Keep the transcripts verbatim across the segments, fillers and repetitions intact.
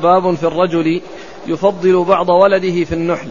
باب في الرجل يفضل بعض ولده في النحل.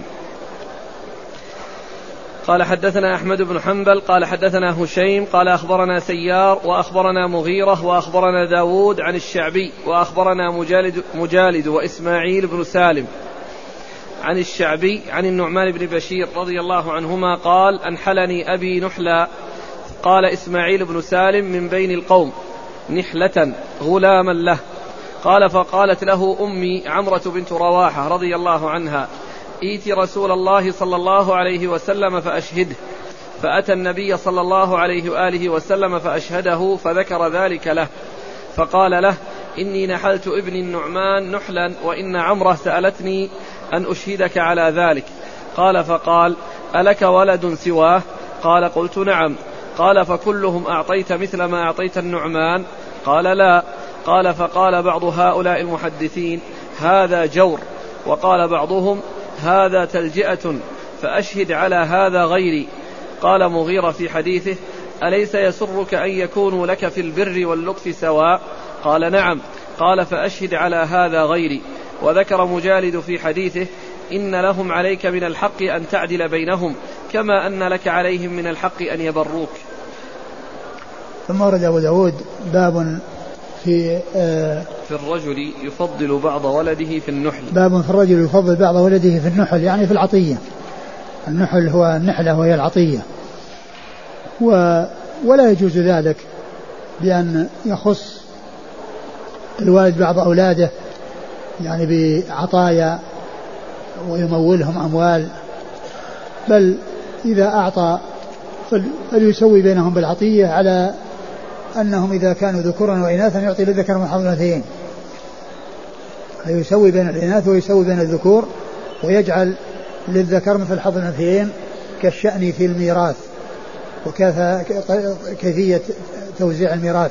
قال حدثنا أحمد بن حنبل قال حدثنا هشيم قال أخبرنا سيار وأخبرنا مغيرة وأخبرنا داود عن الشعبي وأخبرنا مجالد, مجالد وإسماعيل بن سالم عن الشعبي عن النعمان بن بشير رضي الله عنهما قال أنحلني أبي نحلا. قال إسماعيل بن سالم من بين القوم نحلة غلاما له. قال فقالت له أمي عمرة بنت رواحة رضي الله عنها ائت رسول الله صلى الله عليه وسلم فأشهده. فأتى النبي صلى الله عليه وآله وسلم فأشهده فذكر ذلك له فقال له إني نحلت ابن النعمان نحلا وإن عمرة سألتني أن أشهدك على ذلك. قال فقال ألك ولد سواه؟ قال قلت نعم. قال فكلهم أعطيت مثل ما أعطيت النعمان؟ قال لا. قال فقال بعض هؤلاء المحدثين هذا جور، وقال بعضهم هذا تلجئة، فأشهد على هذا غيري. قال مغيرة في حديثه أليس يسرك أن يكونوا لك في البر واللطف سواء؟ قال نعم. قال فأشهد على هذا غيري. وذكر مجالد في حديثه إن لهم عليك من الحق أن تعدل بينهم كما أن لك عليهم من الحق أن يبروك. ثم ورد أبو داود باب في آه في الرجل يفضل بعض ولده في النحل. باب في الرجل يفضل بعض ولده في النحل، يعني في العطية. النحل هو النحلة وهي العطية، و ولا يجوز ذلك بأن يخص الوالد بعض أولاده يعني بعطايا ويمولهم أموال، بل إذا أعطى فليسوي بينهم بالعطية على أنهم إذا كانوا ذكورا وإناثا يعطي للذكر من حظ الأنثيين، فيسوي بين الإناث ويسوي بين الذكور ويجعل للذكر مثل حظ الأنثيين كالشأن في الميراث وكيفية توزيع الميراث.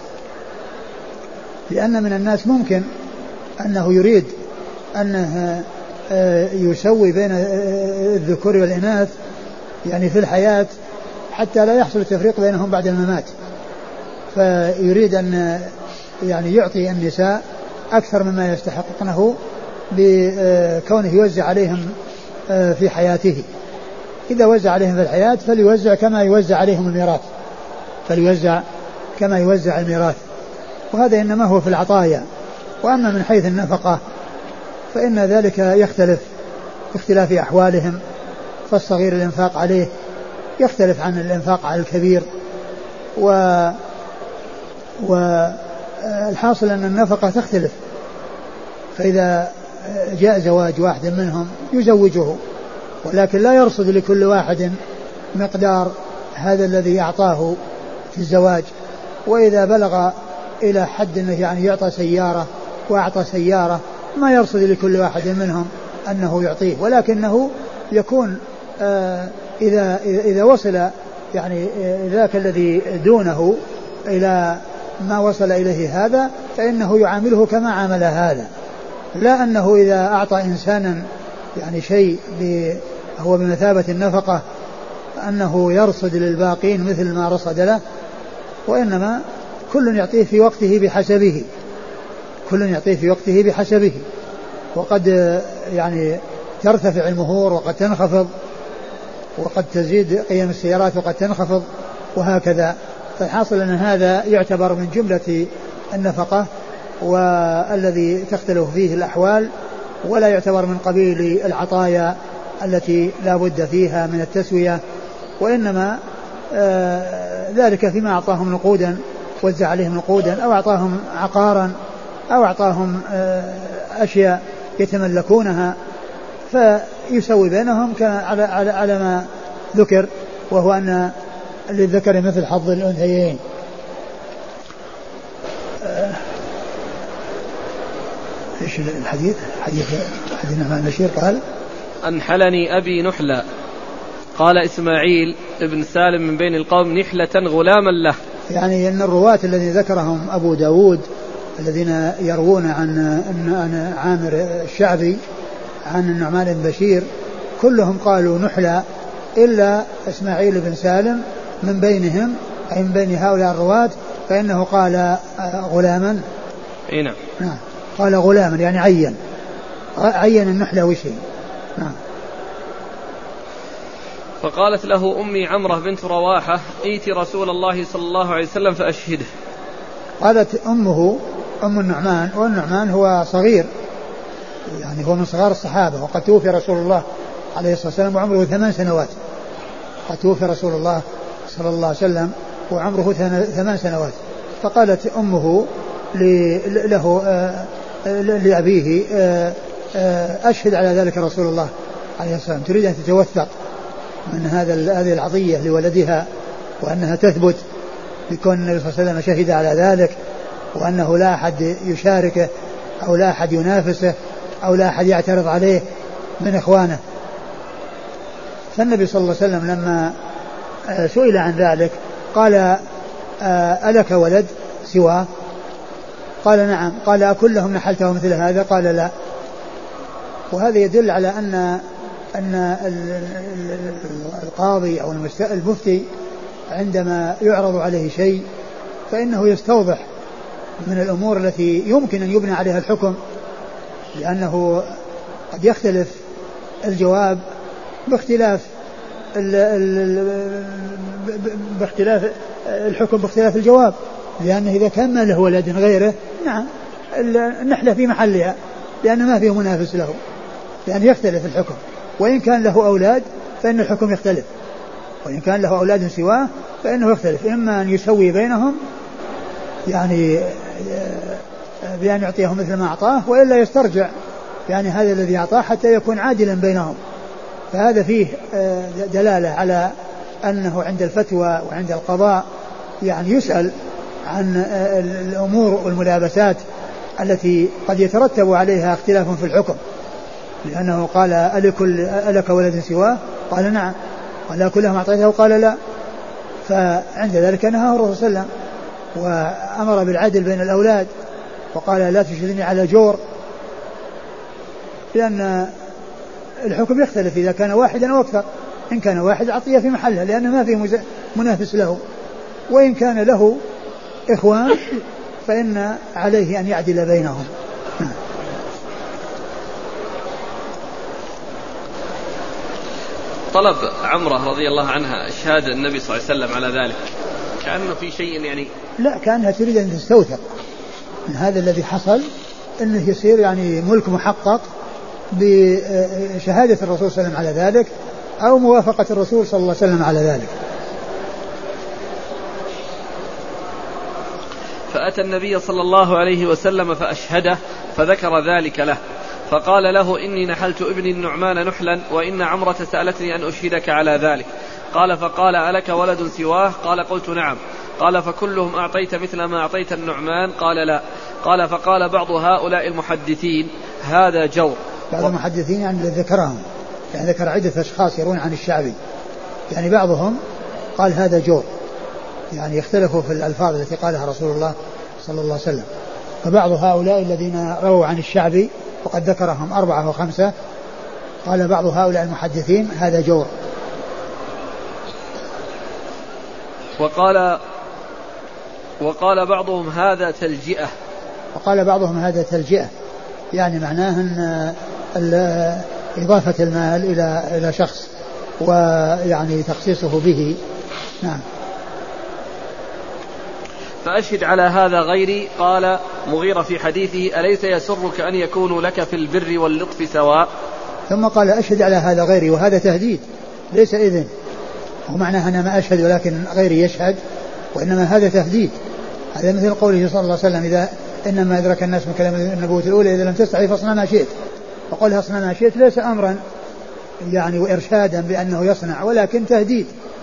لأن من الناس ممكن أنه يريد أنه يسوي بين الذكور والإناث يعني في الحياة حتى لا يحصل التفريق بينهم بعد الممات، فيريد أن يعني يعطي النساء أكثر مما يستحقنه بكونه يوزع عليهم في حياته. إذا وزع عليهم في الحياة فليوزع كما يوزع عليهم الميراث، فليوزع كما يوزع الميراث، وهذا إنما هو في العطايا. وأما من حيث النفقة فإن ذلك يختلف باختلاف أحوالهم، فالصغير الإنفاق عليه يختلف عن الإنفاق على الكبير، و والحاصل أن النفقة تختلف. فإذا جاء زواج واحد منهم يزوجه، ولكن لا يرصد لكل واحد مقدار هذا الذي أعطاه في الزواج. وإذا بلغ إلى حد أنه يعني يعطى سيارة وأعطى سيارة ما يرصد لكل واحد منهم أنه يعطيه، ولكنه يكون آه إذا إذا وصل يعني ذاك الذي دونه إلى ما وصل إليه هذا فإنه يعامله كما عامل هذا، لا أنه إذا أعطى إنسانا يعني شيء هو بمثابة النفقة أنه يرصد للباقين مثل ما رصد له، وإنما كل يعطيه في وقته بحسبه، كل يعطيه في وقته بحسبه. وقد يعني ترتفع المهور وقد تنخفض، وقد تزيد قيم السيارات وقد تنخفض، وهكذا. فالحاصل أن هذا يعتبر من جملة النفقة والذي تختلف فيه الأحوال، ولا يعتبر من قبيل العطايا التي لا بد فيها من التسوية، وإنما آه ذلك فيما أعطاهم نقودا وزع عليهم نقودا، أو أعطاهم عقارا، أو أعطاهم آه أشياء يتملكونها، فيسوي بينهم على, على, على ما ذكر، وهو أن للذكر مثل حظ الأنثيين. آه ايش الحديث؟ حديث حديث النعمان بن بشير قال أنحلني أبي نحلا. قال إسماعيل ابن سالم من بين القوم نحلة غلاما له، يعني أن الرواة الذين ذكرهم أبو داود الذين يروون عن عن عامر الشعبي عن النعمان بن بشير كلهم قالوا نحلا إلا إسماعيل بن سالم من بينهم، أي من بين هؤلاء الرواة، فإنه قال غلاما. إيه نعم. نعم. قال غلاما يعني عين عين النحلة وشي. نعم. فقالت له أمي عمرة بنت رواحة ائت رسول الله صلى الله عليه وسلم فأشهده. قالت أمه أم النعمان، والنعمان هو صغير يعني هو من صغار الصحابة، وقد توفي رسول الله عليه الصلاة والسلام وعمره ثمان سنوات. قد توفي رسول الله صلى الله عليه وسلم وعمره ثمان سنوات. فقالت أمه له لأبيه أشهد على ذلك رسول الله عليه الصلاة والسلام، تريد أن تتوثق من هذا هذه العطية لولدها وأنها تثبت بكون النبي صلى الله عليه وسلم شهد على ذلك، وأنه لا أحد يشاركه أو لا أحد ينافسه أو لا أحد يعترض عليه من إخوانه. فالنبي صلى الله عليه وسلم لما سئل عن ذلك قال ألك ولد سواه؟ قال نعم. قال أكلهم نحلته مثل هذا؟ قال لا. وهذا يدل على أن أن القاضي أو المفتي عندما يعرض عليه شيء فإنه يستوضح من الأمور التي يمكن أن يبنى عليها الحكم، لأنه قد يختلف الجواب باختلاف باختلاف الحكم باختلاف الجواب، لأنه إذا كان ما له ولد غيره نعم النحلة في محلها لأن ما فيه منافس له، لأن يختلف الحكم. وإن كان له أولاد فإن الحكم يختلف، وإن كان له أولاد سواه فإنه يختلف، إما أن يسوي بينهم يعني بأن يعطيهم مثل ما أعطاه، وإلا يسترجع يعني هذا الذي أعطاه حتى يكون عادلا بينهم. فهذا فيه دلالة على أنه عند الفتوى وعند القضاء يعني يسأل عن الأمور والملابسات التي قد يترتب عليها اختلاف في الحكم، لأنه قال ألك ولد سواه؟ قال نعم. قال كلهم أعطيته؟ قال لا. فعند ذلك نهاه الرسول صلى الله عليه وسلم وأمر بالعدل بين الأولاد، وقال لا تشهدني على جور، لأن الحكم يختلف إذا كان واحدا أو أكثر. إن كان واحد عطية في محله لأن ما فيه منافس له، وإن كان له إخوان فإن عليه أن يعدل بينهم. طلب عمرة رضي الله عنها شهادة النبي صلى الله عليه وسلم على ذلك كأنه في شيء يعني لا، كأنها تريد أن تستوثق من هذا الذي حصل، أنه يصير يعني ملك محقق بشهادة الرسول صلى الله عليه وسلم على ذلك أو موافقة الرسول صلى الله عليه وسلم على ذلك. فأتى النبي صلى الله عليه وسلم فأشهده فذكر ذلك له، فقال له إني نحلت ابني النعمان نحلا وإن عمرة سألتني أن أشهدك على ذلك. قال فقال ألك ولد سواه؟ قال قلت نعم. قال فكلهم أعطيت مثل ما أعطيت النعمان؟ قال لا. قال فقال بعض هؤلاء المحدثين هذا جور. بعض المحدثين يعني الذي ذكرهم يعني ذكر عدة أشخاص يرون عن الشعبي، يعني بعضهم قال هذا جور، يعني يختلفوا في الألفاظ التي قالها رسول الله صلى الله عليه وسلم. فبعض هؤلاء الذين رووا عن الشعبي وقد ذكرهم أربعة أو خمسة قال بعض هؤلاء المحدثين هذا جور. وقال وقال بعضهم هذا تلجئة. وقال بعضهم هذا تلجئة، يعني معناه أن إضافة المال إلى إلى شخص ويعني تخصيصه به. نعم. فأشهد على هذا غيري. قال مغيرة في حديثه أليس يسرك أن يكونوا لك في البر واللطف سواء؟ ثم قال أشهد على هذا غيري، وهذا تهديد ليس إذن، ومعناه أنا ما أشهد ولكن غيري يشهد، وإنما هذا تهديد. هذا مثل قوله صلى الله عليه وسلم إذا إنما أدرك الناس من كلام النبوة الأولى إذا لم تستحي فاصنع ما شئت. وقولها اصنع ما شئت ليس أمرا يعني وإرشادا بأنه يصنع، ولكن تهديد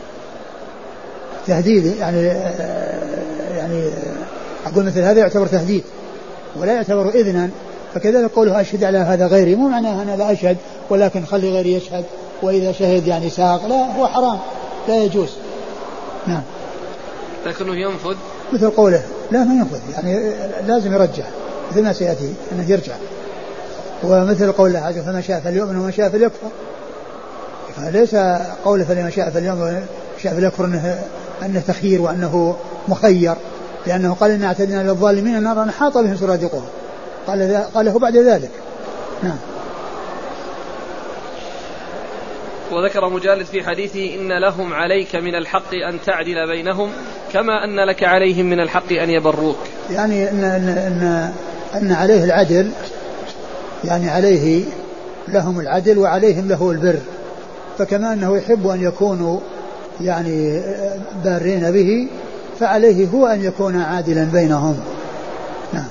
تهديد يعني يعني أقول مثل هذا يعتبر تهديد ولا يعتبر إذنا. فكذلك قوله أشهد على هذا غيري مو معناه أنا لا أشهد ولكن خلي غيري يشهد، وإذا شهد يعني ساق، لا هو حرام لا يجوز. نعم. لكنه ينفذ مثل قوله لا ما ينفذ، يعني لازم يرجع مثل ما سيأتي أنه يرجع. ومثل قوله فما شاء فليؤمن وما شاء فليكفر، فليس قوله فلما شاء فليؤمن وما شاء فليكفر أنه, أنه تخيير وأنه مخير، لأنه قال إن اعتدنا للظالمين نارا حاط بهم سرادقها، قال قاله بعد ذلك. نعم. وذكر مجالد في حديثه إن لهم عليك من الحق أن تعدل بينهم كما أن لك عليهم من الحق أن يبروك. يعني أن, أن, أن, أن عليه العدل، يعني عليه لهم العدل وعليهم له البر، فكما أنه يحب أن يكونوا يعني بارين به فعليه هو أن يكون عادلا بينهم. نعم.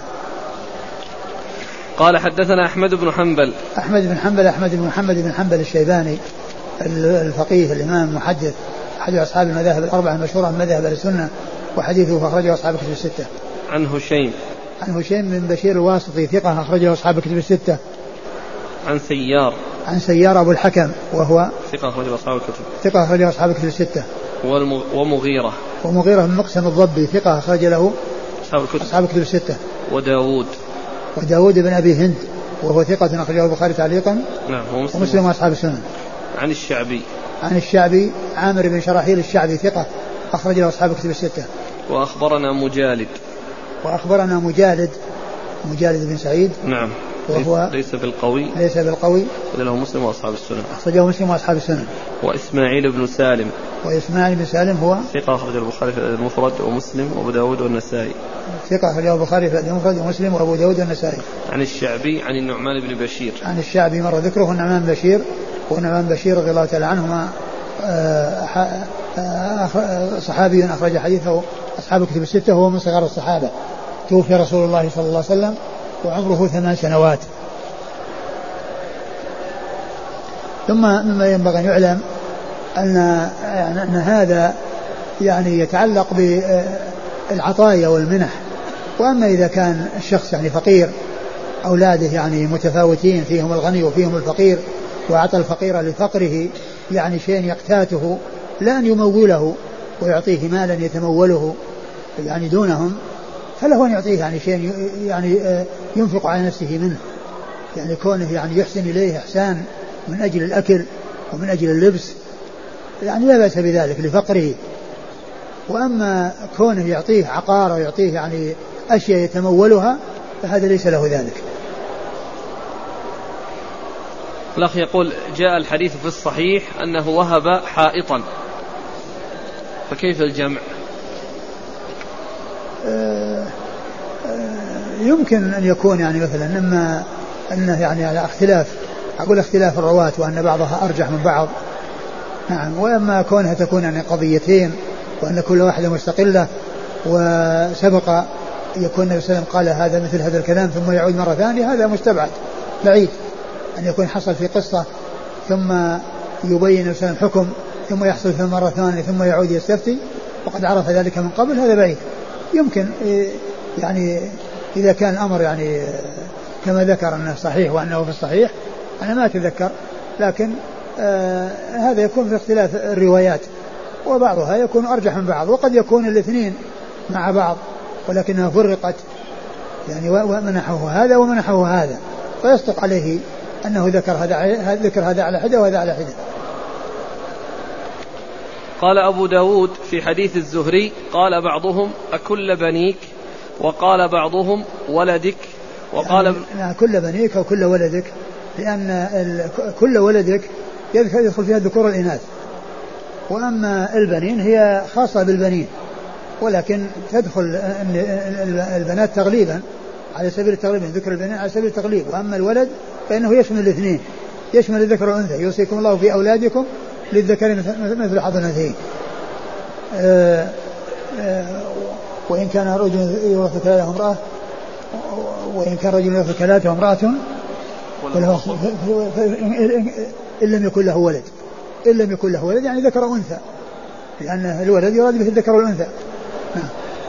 قال حدثنا أحمد بن حنبل. أحمد بن حنبل أحمد بن محمد بن حنبل الشيباني الفقيه الإمام المحدث أحد أصحاب المذاهب الأربعة المشهورة من مذاهب السنة، وحديثه أخرجه أصحاب الكتب الستة. عن هشيم. عن هشيم بن بشير الواسطي ثقة أخرجه أصحاب الكتب الستة. عن سيار. عن سيار أبو الحكم وهو ثقة أخرجه أصحاب الكتب. ثقة أخرجه أصحاب الكتب الستة. ومغيرة. ومغيرة بن مقسم الضبي ثقة أخرج له أصحاب الكتب. أصحاب الكتب الستة. وداود. وداود بن أبي هند وهو ثقة أخرجه البخاري تعليقا. نعم. ومسلم, ومسلم وأصحاب السنن. عن الشعبي. عن الشعبي عامر بن شراحيل الشعبي ثقة أخرج له أصحاب الكتب الستة. وأخبرنا مجالد. وأخبرنا مجالد مجالد بن سعيد. نعم. وهو ليس بالقوي. ليس بالقوي. له مسلم وأصحاب السنن. أخرجه مسلم وأصحاب السنن. وإسماعيل بن سالم. وإسماعيل بن سالم هو ثقة أخرجه البخاري في المفرد ومسلم وأبو داود والنسائي. ثقة أخرجه البخاري في المفرد ومسلم وأبو داود والنسائي. عن الشعبي عن النعمان بن بشير. عن الشعبي مر ذكره النعمان بن بشير، ونعمان بشير رضي الله تعالى عنهما صحابي أخرج حديثه أصحاب الكتب الستة، هو من صغار الصحابة، توفي رسول الله صلى الله عليه وسلم وعمره ثمان سنوات. ثم مما ينبغي أن يعلم أن, أن هذا يعني يتعلق بالعطايا والمنح. وأما إذا كان الشخص يعني فقير، أولاده يعني متفاوتين، فيهم الغني وفيهم الفقير، وأعطى الفقير لفقره يعني شيء يقتاته لا أن يموله ويعطيه مالا يتموله يعني دونهم، فله أن يعطيه يعني شيء يعني ينفق على نفسه منه، يعني كونه يعني يحسن إليه إحسان من أجل الأكل ومن أجل اللبس، يعني لا بأس بذلك لفقره. وأما كونه يعطيه عقار ويعطيه يعني أشياء يتمولها فهذا ليس له ذلك. الأخ يقول جاء الحديث في الصحيح أنه وهب حائطا، فكيف الجمع؟ آه آه يمكن أن يكون يعني مثلا إما أنه يعني على اختلاف، أقول اختلاف الرواة وأن بعضها أرجح من بعض. نعم. وأما كونها تكون يعني قضيتين وأن كل واحدة مستقلة، وسبق يكون النبي صلى الله عليه وسلم قال هذا مثل هذا الكلام ثم يعود مرة ثانية، هذا مستبعد بعيد أن يكون حصل في قصة ثم يبين النبي صلى الله عليه وسلم حكم ثم يحصل في مرة ثانية ثم يعود يستفتي وقد عرف ذلك من قبل، هذا بعيد. يمكن يعني إذا كان الأمر يعني كما ذكر أنه صحيح وأنه في الصحيح، أنا ما أتذكر، لكن آه هذا يكون في اختلاف الروايات، وبعضها يكون أرجح من بعض، وقد يكون الاثنين مع بعض ولكنها فرقت يعني ومنحه هذا ومنحه هذا، فيصدق عليه أنه ذكر هذا ذكر هذا على حدة وهذا على حدة. قال أبو داود في حديث الزهري قال بعضهم أكل بنيك، وقال بعضهم ولدك، وقال يعني كل بنيك أو كل ولدك، لأن كل ولدك يدخل فيها الذكور والإناث، وأما البنين هي خاصة بالبنين، ولكن تدخل البنات تغليبا على سبيل التغليب، ذكر البنين على سبيل التغليب، وأما الولد فإنه يشمل الاثنين، يشمل الذكر والأنثى. يوصيكم الله في أولادكم للذكر مثل حظ الأنثيين. أه أه وإن كان رجل يورث كلالة امرأة، وإن كان رجل يورث كلالة امرأة إن لم يكن له ولد، إن لم يكن له ولد يعني ذكر وأنثى، لأن الولد يراد به الذكر والأنثى. نعم.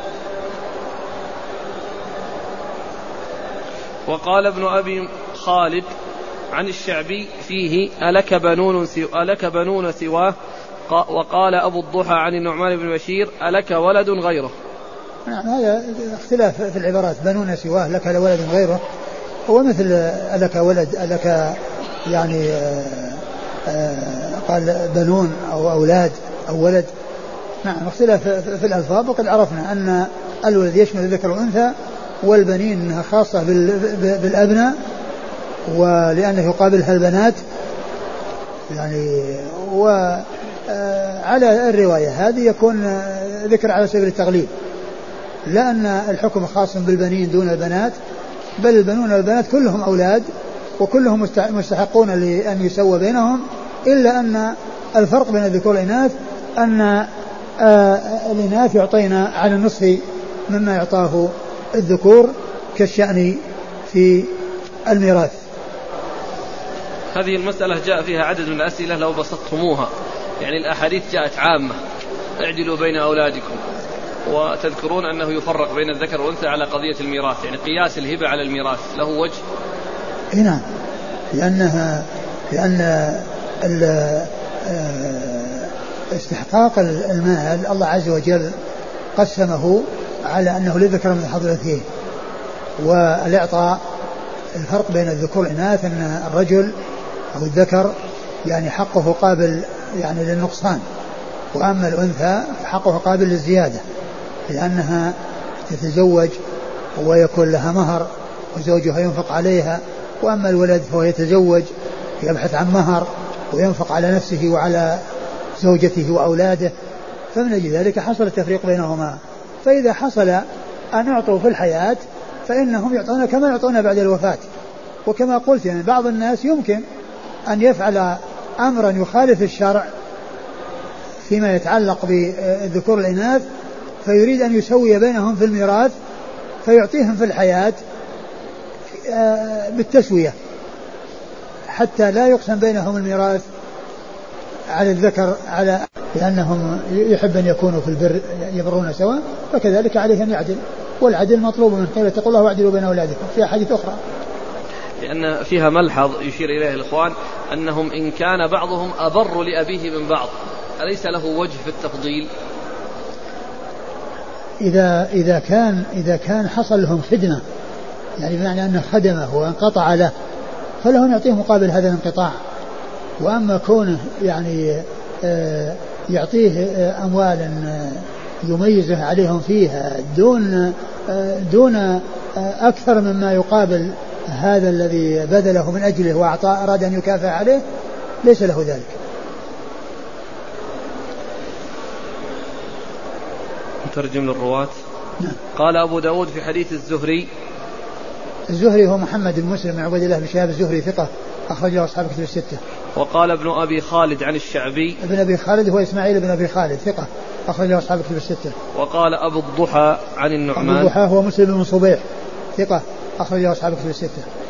وقال ابن أبي خالد عن الشعبي فيه ألك بنون, سو... ألك بنون سواه، وقال أبو الضحى عن النعمان بن بشير ألك ولد غيره. نعم. هذا اختلاف في العبارات، بنون سواه لك ولد غيره، هو مثل ألك ولد ألك يعني آآ آآ قال بنون أو أولاد أو ولد. نعم. اختلاف في الألفاظ، وقد عرفنا أن الولد يشمل الذكر والأنثى، والبنين أنها خاصة بالأبناء ولأنه يقابلها البنات يعني. وعلى الرواية هذه يكون ذكر على سبيل التغليب، لا أن الحكم خاص بالبنين دون البنات، بل البنون والبنات كلهم أولاد وكلهم مستحقون لأن يسوى بينهم، إلا أن الفرق بين الذكور والإناث أن الإناث يعطينا على النصف مما يعطاه الذكور كالشأن في الميراث. هذه المسألة جاء فيها عدد من الأسئلة لو بسطتموها، يعني الأحاديث جاءت عامة اعدلوا بين أولادكم، وتذكرون أنه يفرق بين الذكر والأنثى على قضية الميراث، يعني قياس الهبة على الميراث له وجه؟ نعم، لأنها لأن استحقاق المال الله عز وجل قسمه على أنه للذكر مثل حظ الأنثيين، والإعطاء الفرق بين الذكور والإناث أن الرجل أو الذكر يعني حقه قابل يعني للنقصان، وأما الأنثى فحقه قابل للزيادة، لأنها تتزوج ويكون لها مهر وزوجها ينفق عليها، وأما الولد فهو يتزوج يبحث عن مهر وينفق على نفسه وعلى زوجته وأولاده، فمن أجل ذلك حصل التفريق بينهما. فإذا حصل أن يعطوا في الحياة فإنهم يعطون كما يعطون بعد الوفاة. وكما قلت يعني بعض الناس يمكن أن يفعل أمرا يخالف الشرع فيما يتعلق بالذكور والإناث، فيريد أن يسوي بينهم في الميراث فيعطيهم في الحياة بالتسوية حتى لا يقسم بينهم الميراث على الذكر على لأنهم يحب أن يكونوا في البر يبرون سوا، فكذلك عليه أن يعدل، والعدل مطلوب من قيل اتقوا الله واعدلوا بين أولادكم في أحاديث أخرى. لأن فيها ملحظ يشير إليه الإخوان أنهم إن كان بعضهم أبر لأبيه من بعض أليس له وجه في التفضيل؟ إذا إذا كان إذا كان حصل لهم خدمة يعني بمعنى أنه خدمه وانقطع له فله أن يعطيه مقابل هذا الانقطاع. وأما كونه يعني يعطيه أموالا يميزه عليهم فيها دون دون أكثر مما يقابل هذا الذي بذله من أجله وأعطاه أراد أن يكافئ عليه ليس له ذلك. مترجم للرواة. قال أبو داود في حديث الزهري. الزهري هو محمد بن مسلم بن عبد الله بن شهاب الزهري ثقة أخرجه أصحاب كتب الستة. وقال ابن أبي خالد عن الشعبي. ابن أبي خالد هو إسماعيل بن أبي خالد ثقة أخرجه أصحاب كتب الستة. وقال أبو الضحى عن النعمان. أبو الضحى هو مسلم بن صبيح ثقة أخرجه أصحاب كتب الستة.